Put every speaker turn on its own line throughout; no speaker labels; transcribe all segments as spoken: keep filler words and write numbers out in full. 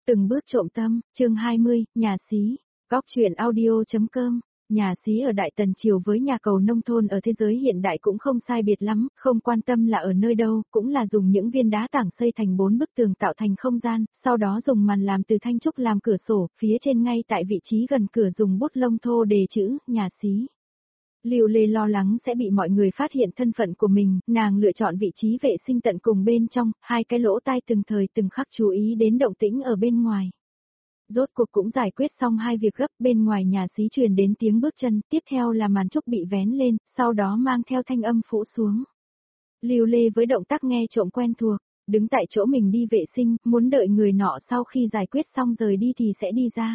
Từng bước trộm tâm, chương hai mươi, nhà xí, góc truyện audio.com. Nhà xí ở Đại Tần Triều với nhà cầu nông thôn ở thế giới hiện đại cũng không sai biệt lắm, không quan tâm là ở nơi đâu, cũng là dùng những viên đá tảng xây thành bốn bức tường tạo thành không gian, sau đó dùng màn làm từ thanh trúc làm cửa sổ, phía trên ngay tại vị trí gần cửa dùng bút lông thô đề chữ, nhà xí. Lưu Lê lo lắng sẽ bị mọi người phát hiện thân phận của mình, nàng lựa chọn vị trí vệ sinh tận cùng bên trong, hai cái lỗ tai từng thời từng khắc chú ý đến động tĩnh ở bên ngoài. Rốt cuộc cũng giải quyết xong hai việc gấp, bên ngoài nhà xí truyền đến tiếng bước chân, tiếp theo là màn trúc bị vén lên, sau đó mang theo thanh âm phủ xuống. Lưu Lê với động tác nghe trộm quen thuộc, đứng tại chỗ mình đi vệ sinh, muốn đợi người nọ sau khi giải quyết xong rời đi thì sẽ đi ra.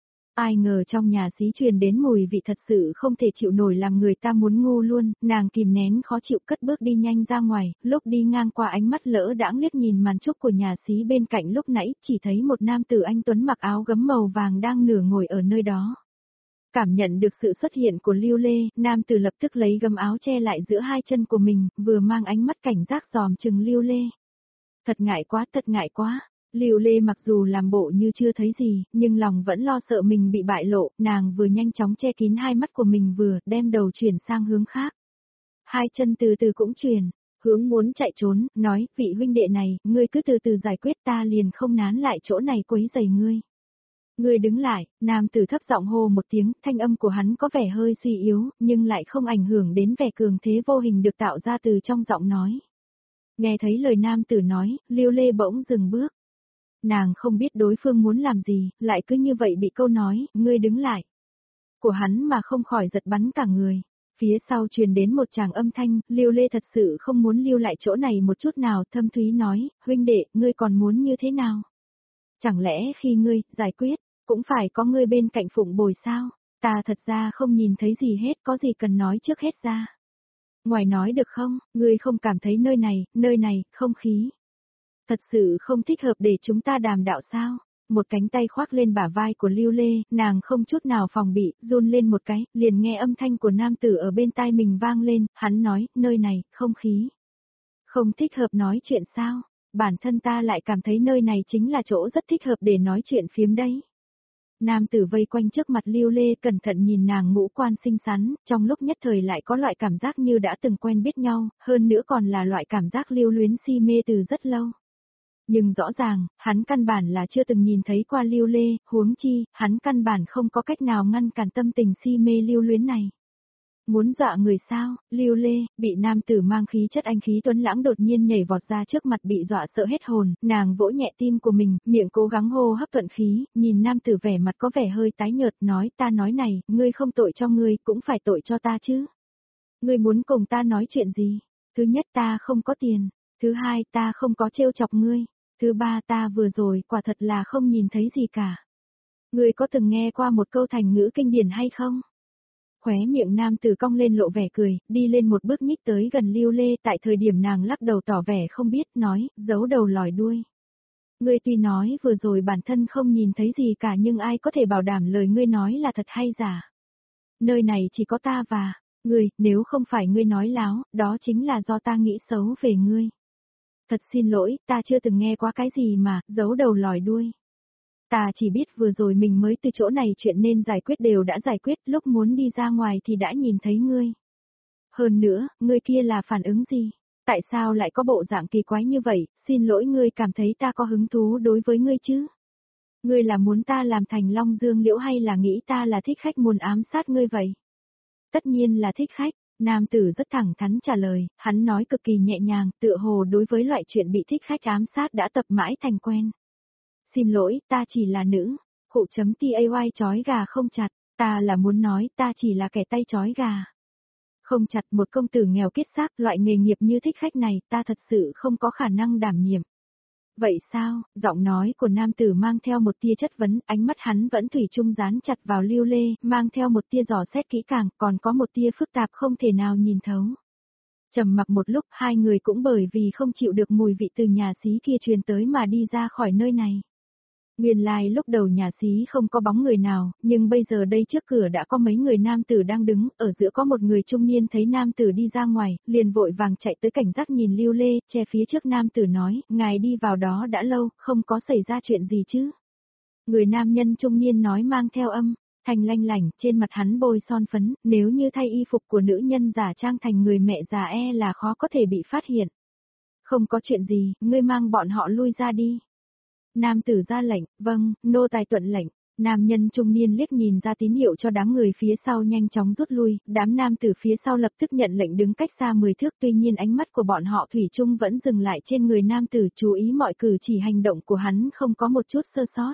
Ai ngờ trong nhà xí truyền đến mùi vị thật sự không thể chịu nổi làm người ta muốn ngu luôn, nàng kìm nén khó chịu cất bước đi nhanh ra ngoài, lúc đi ngang qua ánh mắt lỡ đãng liếc nhìn màn trúc của nhà xí bên cạnh lúc nãy, chỉ thấy một nam tử anh tuấn mặc áo gấm màu vàng đang nửa ngồi ở nơi đó. Cảm nhận được sự xuất hiện của Lưu Lê, nam tử lập tức lấy gấm áo che lại giữa hai chân của mình, vừa mang ánh mắt cảnh giác dòm chừng Lưu Lê. Thật ngại quá, thật ngại quá. Lưu Lê mặc dù làm bộ như chưa thấy gì, nhưng lòng vẫn lo sợ mình bị bại lộ, nàng vừa nhanh chóng che kín hai mắt của mình vừa đem đầu chuyển sang hướng khác. Hai chân từ từ cũng chuyển, hướng muốn chạy trốn, nói, vị huynh đệ này, ngươi cứ từ từ giải quyết ta liền không nán lại chỗ này quấy rầy ngươi. Ngươi đứng lại, nam tử thấp giọng hô một tiếng, thanh âm của hắn có vẻ hơi suy yếu, nhưng lại không ảnh hưởng đến vẻ cường thế vô hình được tạo ra từ trong giọng nói. Nghe thấy lời nam tử nói, Lưu Lê bỗng dừng bước. Nàng không biết đối phương muốn làm gì, lại cứ như vậy bị câu nói, ngươi đứng lại. Của hắn mà không khỏi giật bắn cả người. Phía sau truyền đến một tràng âm thanh, Lưu Lê thật sự không muốn lưu lại chỗ này một chút nào, thâm thúy nói, huynh đệ, ngươi còn muốn như thế nào? Chẳng lẽ khi ngươi, giải quyết, cũng phải có ngươi bên cạnh phụng bồi sao? Ta thật ra không nhìn thấy gì hết, có gì cần nói trước hết ra. Ngoài nói được không, ngươi không cảm thấy nơi này, nơi này, không khí. Thật sự không thích hợp để chúng ta đàm đạo sao? Một cánh tay khoác lên bả vai của Lưu Lê, nàng không chút nào phòng bị, run lên một cái, liền nghe âm thanh của nam tử ở bên tai mình vang lên, hắn nói, nơi này, không khí. Không thích hợp nói chuyện sao? Bản thân ta lại cảm thấy nơi này chính là chỗ rất thích hợp để nói chuyện phiếm đấy. Nam tử vây quanh trước mặt Lưu Lê cẩn thận nhìn nàng ngũ quan xinh xắn, trong lúc nhất thời lại có loại cảm giác như đã từng quen biết nhau, hơn nữa còn là loại cảm giác lưu luyến si mê từ rất lâu. Nhưng rõ ràng, hắn căn bản là chưa từng nhìn thấy qua Lưu Lê, huống chi, hắn căn bản không có cách nào ngăn cản tâm tình si mê lưu luyến này. Muốn dọa người sao, Lưu Lê, bị nam tử mang khí chất anh khí tuấn lãng đột nhiên nhảy vọt ra trước mặt bị dọa sợ hết hồn, nàng vỗ nhẹ tim của mình, miệng cố gắng hô hấp thuận khí, nhìn nam tử vẻ mặt có vẻ hơi tái nhợt nói ta nói này, ngươi không tội cho ngươi, cũng phải tội cho ta chứ. Ngươi muốn cùng ta nói chuyện gì? Thứ nhất ta không có tiền, thứ hai ta không có trêu chọc ngươi. Thứ ba ta vừa rồi quả thật là không nhìn thấy gì cả. Ngươi có từng nghe qua một câu thành ngữ kinh điển hay không? Khóe miệng nam tử cong lên lộ vẻ cười, đi lên một bước nhích tới gần Lưu Lê tại thời điểm nàng lắc đầu tỏ vẻ không biết, nói, giấu đầu lòi đuôi. Ngươi tuy nói vừa rồi bản thân không nhìn thấy gì cả nhưng ai có thể bảo đảm lời ngươi nói là thật hay giả. Nơi này chỉ có ta và, ngươi, nếu không phải ngươi nói láo, đó chính là do ta nghĩ xấu về ngươi. Thật xin lỗi, ta chưa từng nghe qua cái gì mà, giấu đầu lòi đuôi. Ta chỉ biết vừa rồi mình mới từ chỗ này chuyện nên giải quyết đều đã giải quyết, lúc muốn đi ra ngoài thì đã nhìn thấy ngươi. Hơn nữa, ngươi kia là phản ứng gì? Tại sao lại có bộ dạng kỳ quái như vậy, xin lỗi ngươi cảm thấy ta có hứng thú đối với ngươi chứ? Ngươi là muốn ta làm thành Long Dương Liễu hay là nghĩ ta là thích khách muốn ám sát ngươi vậy? Tất nhiên là thích khách. Nam tử rất thẳng thắn trả lời, hắn nói cực kỳ nhẹ nhàng, tựa hồ đối với loại chuyện bị thích khách ám sát đã tập mãi thành quen. Xin lỗi, ta chỉ là nữ, khụ chấm tay chói gà không chặt, ta là muốn nói ta chỉ là kẻ tay chói gà. Không chặt một công tử nghèo kiết xác, loại nghề nghiệp như thích khách này ta thật sự không có khả năng đảm nhiệm. Vậy sao, giọng nói của nam tử mang theo một tia chất vấn, ánh mắt hắn vẫn thủy chung dán chặt vào Lưu Lê, mang theo một tia dò xét kỹ càng, còn có một tia phức tạp không thể nào nhìn thấu. Trầm mặc một lúc, hai người cũng bởi vì không chịu được mùi vị từ nhà xí kia truyền tới mà đi ra khỏi nơi này. Nguyên lai like lúc đầu nhà xí không có bóng người nào, nhưng bây giờ đây trước cửa đã có mấy người nam tử đang đứng, ở giữa có một người trung niên thấy nam tử đi ra ngoài, liền vội vàng chạy tới cảnh giác nhìn Lưu Lê, che phía trước nam tử nói, ngài đi vào đó đã lâu, không có xảy ra chuyện gì chứ. Người nam nhân trung niên nói mang theo âm thanh lanh lảnh, trên mặt hắn bôi son phấn, nếu như thay y phục của nữ nhân giả trang thành người mẹ già e là khó có thể bị phát hiện. Không có chuyện gì, ngươi mang bọn họ lui ra đi. Nam tử ra lệnh, vâng, nô tài tuận lệnh. Nam nhân trung niên liếc nhìn ra tín hiệu cho đám người phía sau nhanh chóng rút lui, đám nam tử phía sau lập tức nhận lệnh đứng cách xa mười thước, tuy nhiên ánh mắt của bọn họ thủy chung vẫn dừng lại trên người nam tử, chú ý mọi cử chỉ hành động của hắn không có một chút sơ sót.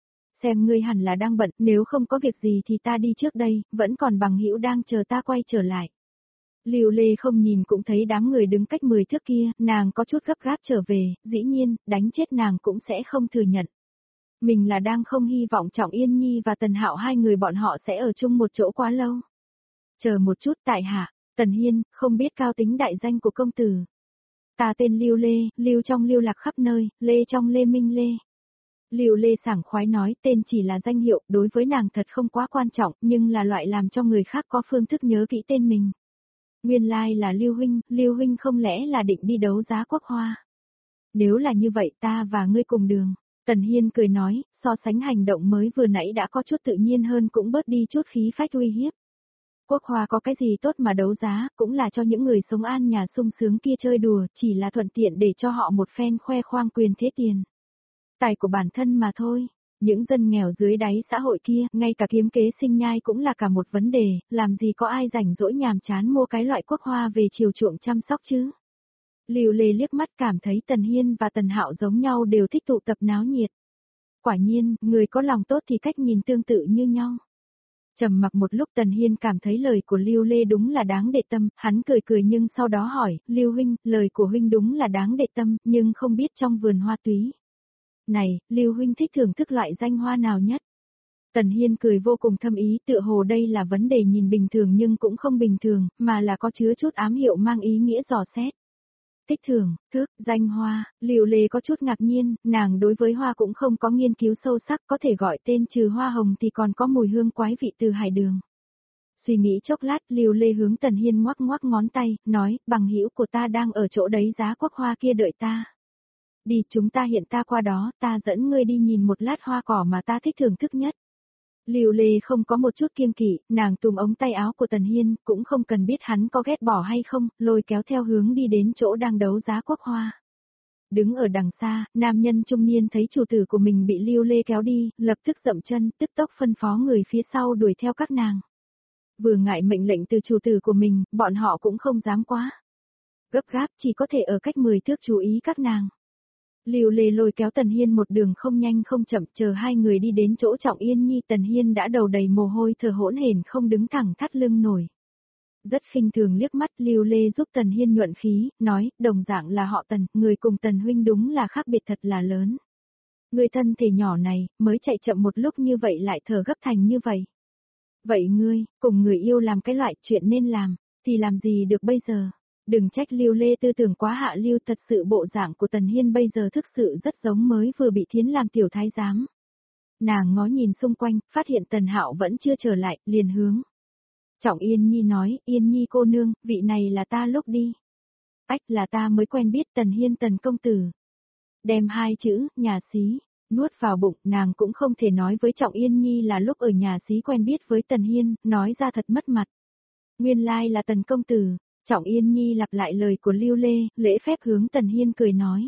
Xem ngươi hẳn là đang bận, nếu không có việc gì thì ta đi trước đây, vẫn còn bằng hữu đang chờ ta quay trở lại. Lưu Lê không nhìn cũng thấy đám người đứng cách mười thước kia, nàng có chút gấp gáp trở về, dĩ nhiên, đánh chết nàng cũng sẽ không thừa nhận. Mình là đang không hy vọng Trọng Yên Nhi và Tần Hạo hai người bọn họ sẽ ở chung một chỗ quá lâu. Chờ một chút tại hạ, Tần Hiên, không biết cao tính đại danh của công tử. Ta tên Lưu Lê, Lưu trong lưu lạc khắp nơi, Lê trong Lê Minh Lê. Lưu Lê sảng khoái nói tên chỉ là danh hiệu, đối với nàng thật không quá quan trọng, nhưng là loại làm cho người khác có phương thức nhớ kỹ tên mình. Nguyên lai là Lưu Huynh, Lưu Huynh không lẽ là định đi đấu giá quốc hoa. Nếu là như vậy ta và ngươi cùng đường. Tần Hiên cười nói, so sánh hành động mới vừa nãy đã có chút tự nhiên hơn cũng bớt đi chút khí phách uy hiếp. Quốc hoa có cái gì tốt mà đấu giá, cũng là cho những người sống an nhà sung sướng kia chơi đùa, chỉ là thuận tiện để cho họ một phen khoe khoang quyền thế tiền. Tài của bản thân mà thôi, những dân nghèo dưới đáy xã hội kia, ngay cả kiếm kế sinh nhai cũng là cả một vấn đề, làm gì có ai rảnh rỗi nhàm chán mua cái loại quốc hoa về chiều chuộng chăm sóc chứ. Lưu Lê liếc mắt cảm thấy Tần Hiên và Tần Hạo giống nhau đều thích tụ tập náo nhiệt. Quả nhiên, người có lòng tốt thì cách nhìn tương tự như nhau. Trầm mặc một lúc Tần Hiên cảm thấy lời của Lưu Lê đúng là đáng để tâm, hắn cười cười nhưng sau đó hỏi, Lưu Huynh, lời của Huynh đúng là đáng để tâm, nhưng không biết trong vườn hoa túy. Này, Lưu Huynh thích thưởng thức loại danh hoa nào nhất? Tần Hiên cười vô cùng thâm ý, tựa hồ đây là vấn đề nhìn bình thường nhưng cũng không bình thường, mà là có chứa chút ám hiệu mang ý nghĩa dò xét. Tích thưởng, thước, danh hoa, Lưu Lê có chút ngạc nhiên, nàng đối với hoa cũng không có nghiên cứu sâu sắc, có thể gọi tên trừ hoa hồng thì còn có mùi hương quái vị từ hải đường. Suy nghĩ chốc lát, Lưu Lê hướng Tần Hiên ngoắc ngoắc ngón tay, nói, bằng hữu của ta đang ở chỗ đấy giá quốc hoa kia đợi ta. Đi, chúng ta hiện ta qua đó, ta dẫn ngươi đi nhìn một lát hoa cỏ mà ta thích thưởng thức nhất. Lưu Lê không có một chút kiêng kỵ, nàng túm ống tay áo của Tần Hiên, cũng không cần biết hắn có ghét bỏ hay không, lôi kéo theo hướng đi đến chỗ đang đấu giá quốc hoa. Đứng ở đằng xa, nam nhân trung niên thấy chủ tử của mình bị Lưu Lê kéo đi, lập tức dậm chân, tức tốc phân phó người phía sau đuổi theo các nàng. Vừa ngại mệnh lệnh từ chủ tử của mình, bọn họ cũng không dám quá gấp gáp, chỉ có thể ở cách mười thước chú ý các nàng. Lưu Lê lôi kéo Tần Hiên một đường không nhanh không chậm, chờ hai người đi đến chỗ Trọng Yên Nhi, Tần Hiên đã đầu đầy mồ hôi thở hỗn hển không đứng thẳng thắt lưng nổi. Rất khinh thường liếc mắt Lưu Lê giúp Tần Hiên nhuận khí, nói, đồng dạng là họ Tần, người cùng Tần huynh đúng là khác biệt thật là lớn. Người thân thể nhỏ này, mới chạy chậm một lúc như vậy lại thở gấp thành như vậy. Vậy ngươi, cùng người yêu làm cái loại chuyện nên làm, thì làm gì được bây giờ? Đừng trách Lưu Lê tư tưởng quá hạ lưu, thật sự bộ dạng của Tần Hiên bây giờ thực sự rất giống mới vừa bị thiến làm tiểu thái giám. Nàng ngó nhìn xung quanh, phát hiện Tần Hạo vẫn chưa trở lại, liền hướng. Trọng Yên Nhi nói, Yên Nhi cô nương, vị này là ta lúc đi. Ách là ta mới quen biết Tần Hiên Tần công tử. Đem hai chữ, nhà xí, nuốt vào bụng, nàng cũng không thể nói với Trọng Yên Nhi là lúc ở nhà xí quen biết với Tần Hiên, nói ra thật mất mặt. Nguyên lai là Tần công tử. Trọng Yên Nhi lặp lại lời của Lưu Lê, lễ phép hướng Tần Hiên cười nói.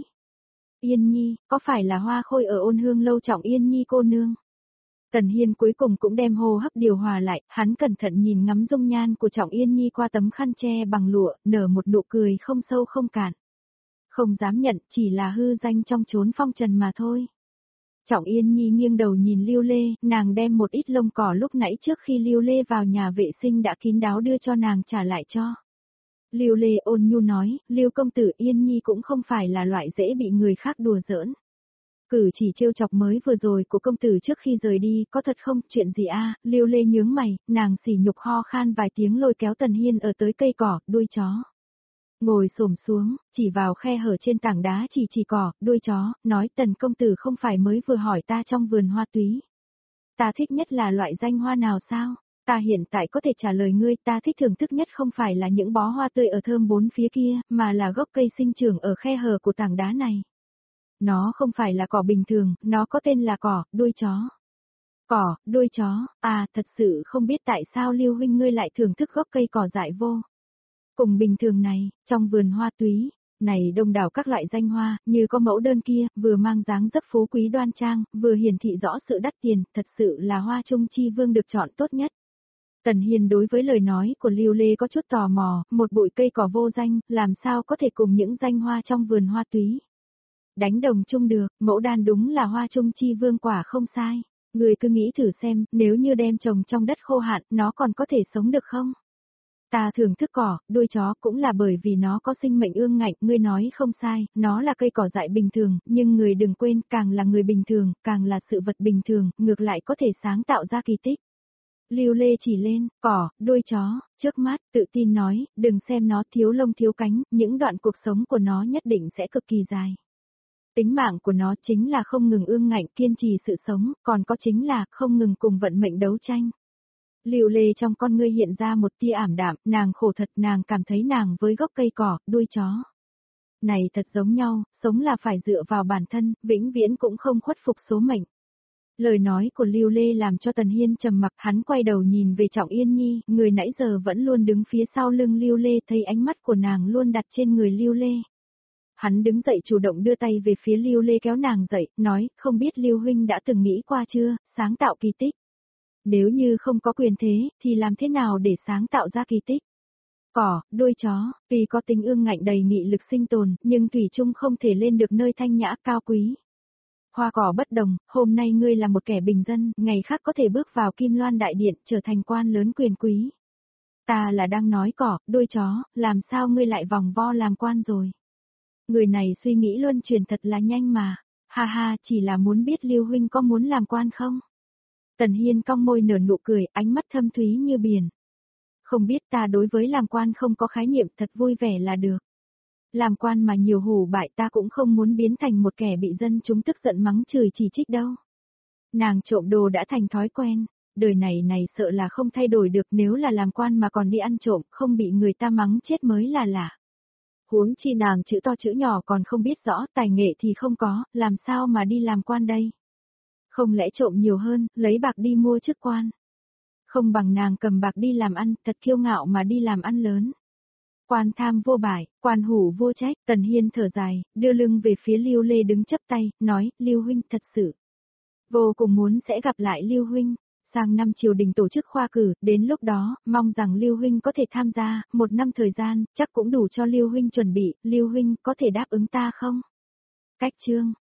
Yên Nhi, có phải là hoa khôi ở ôn hương lâu Trọng Yên Nhi cô nương? Tần Hiên cuối cùng cũng đem hô hấp điều hòa lại, hắn cẩn thận nhìn ngắm dung nhan của Trọng Yên Nhi qua tấm khăn che bằng lụa, nở một nụ cười không sâu không cạn. Không dám nhận, chỉ là hư danh trong chốn phong trần mà thôi. Trọng Yên Nhi nghiêng đầu nhìn Lưu Lê, nàng đem một ít lông cỏ lúc nãy trước khi Lưu Lê vào nhà vệ sinh đã kín đáo đưa cho nàng trả lại cho. Lưu Lê ôn nhu nói, Lưu công tử Yên Nhi cũng không phải là loại dễ bị người khác đùa giỡn. Cử chỉ trêu chọc mới vừa rồi của công tử trước khi rời đi, có thật không, chuyện gì a? Lưu Lê nhướng mày, nàng sỉ nhục ho khan vài tiếng lôi kéo Tần Hiên ở tới cây cỏ, đuôi chó. Ngồi xổm xuống, chỉ vào khe hở trên tảng đá chỉ chỉ cỏ, đuôi chó, nói Tần công tử không phải mới vừa hỏi ta trong vườn hoa túy. Ta thích nhất là loại danh hoa nào sao? Ta hiện tại có thể trả lời ngươi, ta thích thưởng thức nhất không phải là những bó hoa tươi ở thơm bốn phía kia, mà là gốc cây sinh trưởng ở khe hở của tảng đá này. Nó không phải là cỏ bình thường, nó có tên là cỏ, đuôi chó. Cỏ, đuôi chó, à thật sự không biết tại sao Lưu huynh ngươi lại thưởng thức gốc cây cỏ dại vô. Cùng bình thường này, trong vườn hoa túy, này đông đảo các loại danh hoa, như có mẫu đơn kia, vừa mang dáng dấp phú quý đoan trang, vừa hiển thị rõ sự đắt tiền, thật sự là hoa trung chi vương được chọn tốt nhất. Tần Hiên đối với lời nói của Lưu Lê có chút tò mò, một bụi cây cỏ vô danh, làm sao có thể cùng những danh hoa trong vườn hoa túy. Đánh đồng chung được, mẫu đan đúng là hoa trung chi vương quả không sai. Người cứ nghĩ thử xem, nếu như đem trồng trong đất khô hạn, nó còn có thể sống được không? Ta thưởng thức cỏ, đuôi chó cũng là bởi vì nó có sinh mệnh ương ngạnh, ngươi nói không sai, nó là cây cỏ dại bình thường, nhưng người đừng quên, càng là người bình thường, càng là sự vật bình thường, ngược lại có thể sáng tạo ra kỳ tích. Lưu Lê chỉ lên, cỏ, đuôi chó, trước mắt, tự tin nói, đừng xem nó thiếu lông thiếu cánh, những đoạn cuộc sống của nó nhất định sẽ cực kỳ dài. Tính mạng của nó chính là không ngừng ương ngạnh kiên trì sự sống, còn có chính là không ngừng cùng vận mệnh đấu tranh. Lưu Lê trong con ngươi hiện ra một tia ảm đạm, nàng khổ thật, nàng cảm thấy nàng với gốc cây cỏ, đuôi chó. Này thật giống nhau, sống là phải dựa vào bản thân, vĩnh viễn cũng không khuất phục số mệnh. Lời nói của Lưu Lê làm cho Tần Hiên trầm mặc, hắn quay đầu nhìn về Trọng Yên Nhi, người nãy giờ vẫn luôn đứng phía sau lưng Lưu Lê, thấy ánh mắt của nàng luôn đặt trên người Lưu Lê. Hắn đứng dậy chủ động đưa tay về phía Lưu Lê kéo nàng dậy, nói, không biết Lưu huynh đã từng nghĩ qua chưa, sáng tạo kỳ tích. Nếu như không có quyền thế, thì làm thế nào để sáng tạo ra kỳ tích? Cỏ, đuôi chó, tuy có tính ương ngạnh đầy nghị lực sinh tồn, nhưng thủy chung không thể lên được nơi thanh nhã cao quý. Hoa cỏ bất đồng, hôm nay ngươi là một kẻ bình dân, ngày khác có thể bước vào Kim Loan Đại Điện, trở thành quan lớn quyền quý. Ta là đang nói cỏ, đuôi chó, làm sao ngươi lại vòng vo làm quan rồi? Người này suy nghĩ luân chuyển thật là nhanh mà, ha ha, chỉ là muốn biết Lưu huynh có muốn làm quan không? Tần Hiên cong môi nở nụ cười, ánh mắt thâm thúy như biển. Không biết, ta đối với làm quan không có khái niệm, thật vui vẻ là được. Làm quan mà nhiều hủ bại, ta cũng không muốn biến thành một kẻ bị dân chúng tức giận mắng chửi chỉ trích đâu. Nàng trộm đồ đã thành thói quen, đời này này sợ là không thay đổi được, nếu là làm quan mà còn đi ăn trộm, không bị người ta mắng chết mới là lạ. Huống chi nàng chữ to chữ nhỏ còn không biết rõ, tài nghệ thì không có, làm sao mà đi làm quan đây? Không lẽ trộm nhiều hơn, lấy bạc đi mua chức quan? Không bằng nàng cầm bạc đi làm ăn, thật kiêu ngạo mà đi làm ăn lớn. Quan tham vô bại, quan hủ vô trách, Tần Hiên thở dài, đưa lưng về phía Lưu Lê đứng chấp tay, nói, Lưu huynh thật sự. Vô cùng muốn sẽ gặp lại Lưu huynh, sang năm triều đình tổ chức khoa cử, đến lúc đó, mong rằng Lưu huynh có thể tham gia, một năm thời gian, chắc cũng đủ cho Lưu huynh chuẩn bị, Lưu huynh có thể đáp ứng ta không? Cách chương.